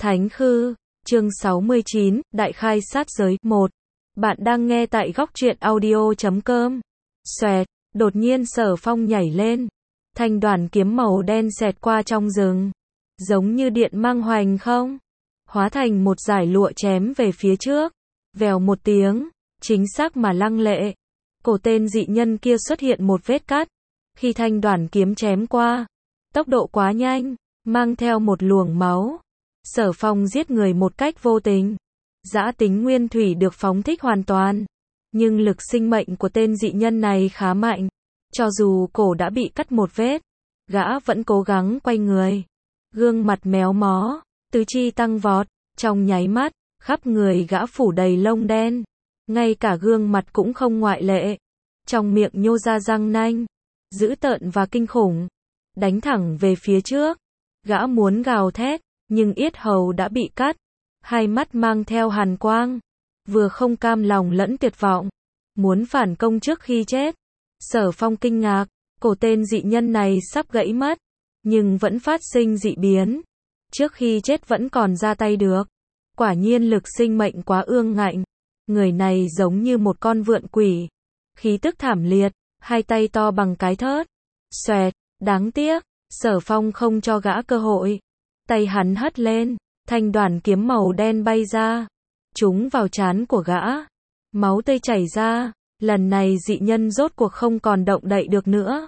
Thánh Khư, chương 69, Đại khai sát giới, 1. Bạn đang nghe tại góc truyện audio.com. Xoẹt, đột nhiên Sở Phong nhảy lên. Thanh đoàn kiếm màu đen xẹt qua trong rừng. Giống như điện mang hoành không? Hóa thành một dải lụa chém về phía trước. Vèo một tiếng, chính xác mà lăng lệ. Cổ tên dị nhân kia xuất hiện một vết cắt. Khi thanh đoàn kiếm chém qua, tốc độ quá nhanh, mang theo một luồng máu. Sở Phong giết người một cách vô tình. Dã tính nguyên thủy được phóng thích hoàn toàn. Nhưng lực sinh mệnh của tên dị nhân này khá mạnh. Cho dù cổ đã bị cắt một vết, gã vẫn cố gắng quay người. Gương mặt méo mó, tứ chi tăng vọt, trong nháy mắt, khắp người gã phủ đầy lông đen. Ngay cả gương mặt cũng không ngoại lệ. Trong miệng nhô ra răng nanh, dữ tợn và kinh khủng. Đánh thẳng về phía trước. Gã muốn gào thét, nhưng yết hầu đã bị cắt. Hai mắt mang theo hàn quang. Vừa không cam lòng lẫn tuyệt vọng. Muốn phản công trước khi chết. Sở Phong kinh ngạc, cổ tên dị nhân này sắp gãy mất. Nhưng vẫn phát sinh dị biến. Trước khi chết vẫn còn ra tay được. Quả nhiên lực sinh mệnh quá ương ngạnh. Người này giống như một con vượn quỷ. Khí tức thảm liệt, hai tay to bằng cái thớt. Xoẹt, đáng tiếc, Sở Phong không cho gã cơ hội. Tay hắn hất lên, thanh đoàn kiếm màu đen bay ra. Trúng vào trán của gã. Máu tươi chảy ra, lần này dị nhân rốt cuộc không còn động đậy được nữa.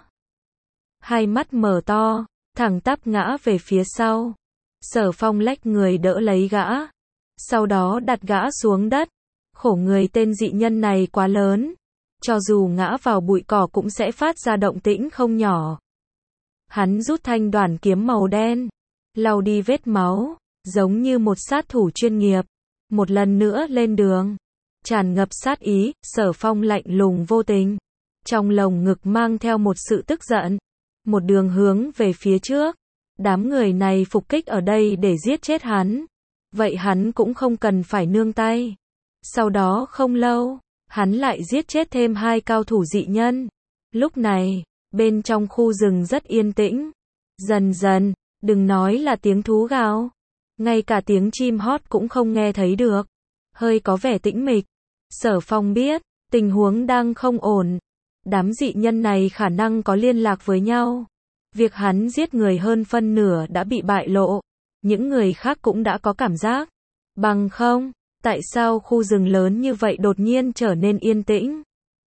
Hai mắt mở to, thẳng tắp ngã về phía sau. Sở Phong lách người đỡ lấy gã. Sau đó đặt gã xuống đất. Khổ người tên dị nhân này quá lớn. Cho dù ngã vào bụi cỏ cũng sẽ phát ra động tĩnh không nhỏ. Hắn rút thanh đoàn kiếm màu đen, lau đi vết máu, giống như một sát thủ chuyên nghiệp. Một lần nữa lên đường, tràn ngập sát ý, Sở Phong lạnh lùng vô tình. Trong lồng ngực mang theo một sự tức giận. Một đường hướng về phía trước. Đám người này phục kích ở đây để giết chết hắn. Vậy hắn cũng không cần phải nương tay. Sau đó không lâu, hắn lại giết chết thêm 2 cao thủ dị nhân. Lúc này, bên trong khu rừng rất yên tĩnh. Dần dần, đừng nói là tiếng thú gào. Ngay cả tiếng chim hót cũng không nghe thấy được. Hơi có vẻ tĩnh mịch. Sở Phong biết, tình huống đang không ổn. Đám dị nhân này khả năng có liên lạc với nhau. Việc hắn giết người hơn phân nửa đã bị bại lộ. Những người khác cũng đã có cảm giác. Bằng không, tại sao khu rừng lớn như vậy đột nhiên trở nên yên tĩnh?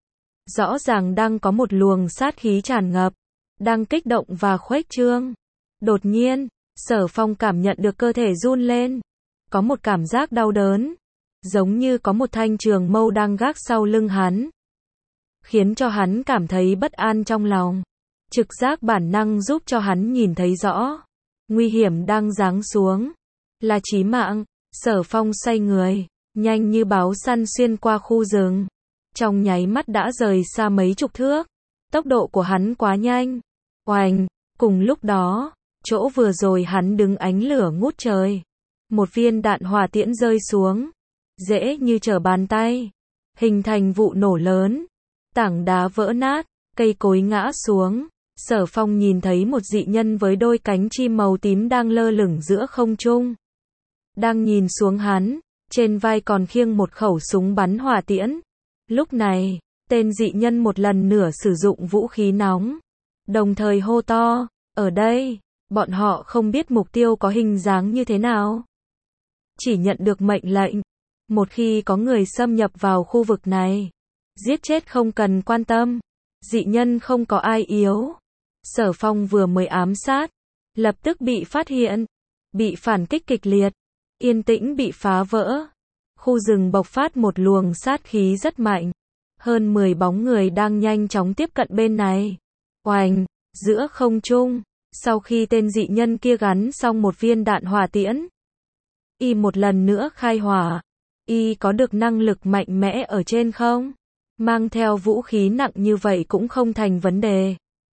Rõ ràng đang có một luồng sát khí tràn ngập, đang kích động và khuếch trương. Đột nhiên, Sở Phong cảm nhận được cơ thể run lên. Có một cảm giác đau đớn. Giống như có một thanh trường mâu đang gác sau lưng hắn. Khiến cho hắn cảm thấy bất an trong lòng. Trực giác bản năng giúp cho hắn nhìn thấy rõ. Nguy hiểm đang giáng xuống. Là chí mạng. Sở Phong xoay người, nhanh như báo săn xuyên qua khu rừng. Trong nháy mắt đã rời xa mấy chục thước. Tốc độ của hắn quá nhanh. Oành, cùng lúc đó, chỗ vừa rồi hắn đứng ánh lửa ngút trời. Một viên đạn hỏa tiễn rơi xuống. Dễ như trở bàn tay. Hình thành vụ nổ lớn. Tảng đá vỡ nát, cây cối ngã xuống. Sở Phong nhìn thấy một dị nhân với đôi cánh chim màu tím đang lơ lửng giữa không trung. Đang nhìn xuống hắn, trên vai còn khiêng một khẩu súng bắn hỏa tiễn. Lúc này, tên dị nhân một lần nữa sử dụng vũ khí nóng. Đồng thời hô to, ở đây, bọn họ không biết mục tiêu có hình dáng như thế nào. Chỉ nhận được mệnh lệnh. Một khi có người xâm nhập vào khu vực này, giết chết không cần quan tâm. Dị nhân không có ai yếu. Sở Phong vừa mới ám sát, lập tức bị phát hiện, bị phản kích kịch liệt. Yên tĩnh bị phá vỡ. Khu rừng bộc phát một luồng sát khí rất mạnh. Hơn 10 bóng người đang nhanh chóng tiếp cận bên này. Oành, giữa không trung, sau khi tên dị nhân kia gắn xong một viên đạn hỏa tiễn, y một lần nữa khai hỏa. Y có được năng lực mạnh mẽ ở trên không? Mang theo vũ khí nặng như vậy cũng không thành vấn đề.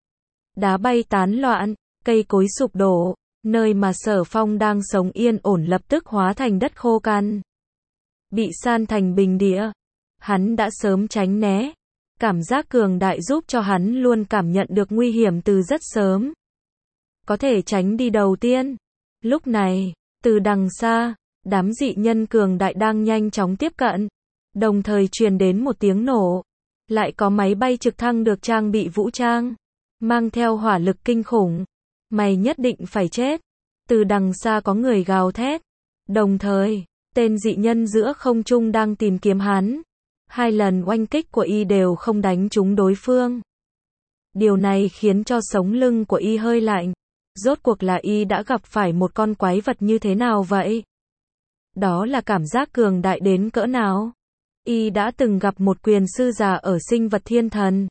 Đá bay tán loạn, cây cối sụp đổ. Nơi mà Sở Phong đang sống yên ổn lập tức hóa thành đất khô cằn. Bị san thành bình địa. Hắn đã sớm tránh né. Cảm giác cường đại giúp cho hắn luôn cảm nhận được nguy hiểm từ rất sớm. Có thể tránh đi đầu tiên. Lúc này, Từ đằng xa, đám dị nhân cường đại đang nhanh chóng tiếp cận, đồng thời truyền đến một tiếng nổ. Lại có máy bay trực thăng được trang bị vũ trang, mang theo hỏa lực kinh khủng. Mày nhất định phải chết. Từ đằng xa có người gào thét. Đồng thời, tên dị nhân giữa không trung đang tìm kiếm hắn. 2 lần oanh kích của y đều không đánh trúng đối phương. Điều này khiến cho sống lưng của y hơi lạnh. Rốt cuộc là y đã gặp phải một con quái vật như thế nào vậy? Đó là cảm giác cường đại đến cỡ nào? Y đã từng gặp một quyền sư già ở sinh vật thiên thần.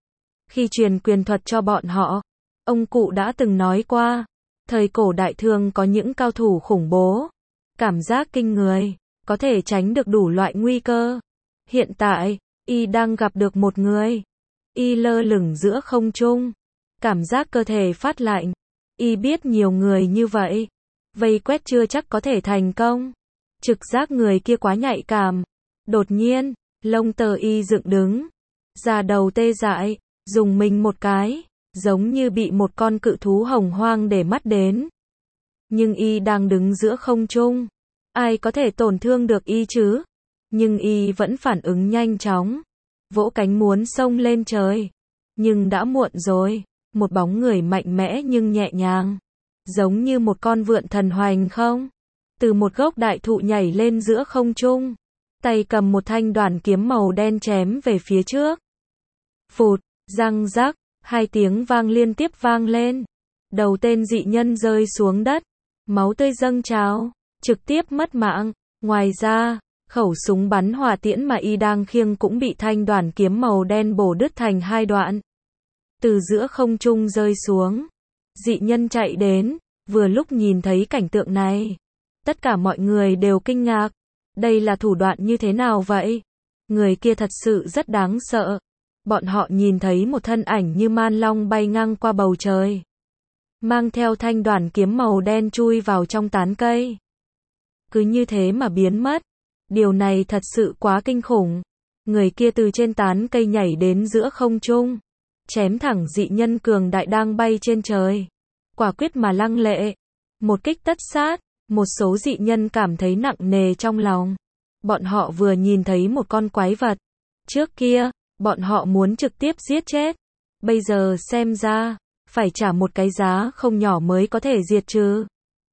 Khi truyền quyền thuật cho bọn họ, ông cụ đã từng nói qua, thời cổ đại thường có những cao thủ khủng bố, cảm giác kinh người, có thể tránh được đủ loại nguy cơ. Hiện tại, y đang gặp được một người. Y lơ lửng giữa không trung, cảm giác cơ thể phát lạnh. Y biết nhiều người như vậy, vây quét chưa chắc có thể thành công. Trực giác người kia quá nhạy cảm. Đột nhiên, lông tơ y dựng đứng, da đầu tê dại, dùng mình một cái, giống như bị một con cự thú hồng hoang để mắt đến. Nhưng y đang đứng giữa không trung, ai có thể tổn thương được y chứ? Nhưng y vẫn phản ứng nhanh chóng, vỗ cánh muốn xông lên trời. Nhưng đã muộn rồi, một bóng người mạnh mẽ nhưng nhẹ nhàng, giống như một con vượn thần hoành không, từ một gốc đại thụ nhảy lên giữa không trung, tay cầm một thanh đoản kiếm màu đen chém về phía trước. Phụt, răng rắc, 2 tiếng vang liên tiếp vang lên. Đầu tên dị nhân rơi xuống đất, máu tươi dâng trào, trực tiếp mất mạng. Ngoài ra, khẩu súng bắn hỏa tiễn mà y đang khiêng cũng bị thanh đoản kiếm màu đen bổ đứt thành 2 đoạn. Từ giữa không trung rơi xuống. Dị nhân chạy đến, vừa lúc nhìn thấy cảnh tượng này. Tất cả mọi người đều kinh ngạc. Đây là thủ đoạn như thế nào vậy? Người kia thật sự rất đáng sợ. Bọn họ nhìn thấy một thân ảnh như man long bay ngang qua bầu trời, mang theo thanh đoản kiếm màu đen chui vào trong tán cây. Cứ như thế mà biến mất. Điều này thật sự quá kinh khủng. Người kia từ trên tán cây nhảy đến giữa không trung, chém thẳng dị nhân cường đại đang bay trên trời. Quả quyết mà lăng lệ. Một kích tất sát. Một số dị nhân cảm thấy nặng nề trong lòng. Bọn họ vừa nhìn thấy một con quái vật. Trước kia, bọn họ muốn trực tiếp giết chết. Bây giờ xem ra, phải trả một cái giá không nhỏ mới có thể diệt trừ.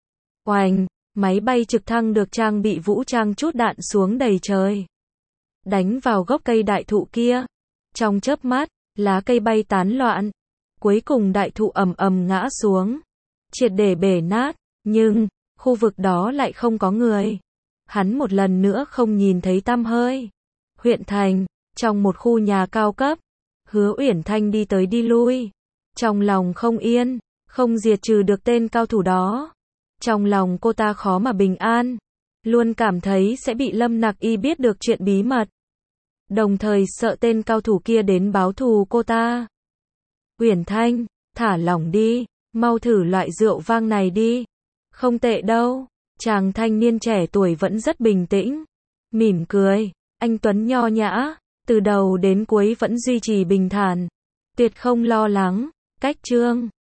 Oành, máy bay trực thăng được trang bị vũ trang trút đạn xuống đầy trời, đánh vào gốc cây đại thụ kia. Trong chớp mắt, lá cây bay tán loạn. Cuối cùng đại thụ ầm ầm ngã xuống, triệt để bể nát. Nhưng, khu vực đó lại không có người. Hắn một lần nữa không nhìn thấy tăm hơi. Huyện thành, trong một khu nhà cao cấp, Hứa Uyển Thanh đi tới đi lui. Trong lòng không yên, không diệt trừ được tên cao thủ đó. Trong lòng cô ta khó mà bình an. Luôn cảm thấy sẽ bị Lâm Nặc Y biết được chuyện bí mật. Đồng thời sợ tên cao thủ kia đến báo thù cô ta. Uyển Thanh, thả lỏng đi, mau thử loại rượu vang này đi. Không tệ đâu. Chàng thanh niên trẻ tuổi vẫn rất bình tĩnh, mỉm cười, anh tuấn nho nhã, từ đầu đến cuối vẫn duy trì bình thản, tuyệt không lo lắng. Cách chương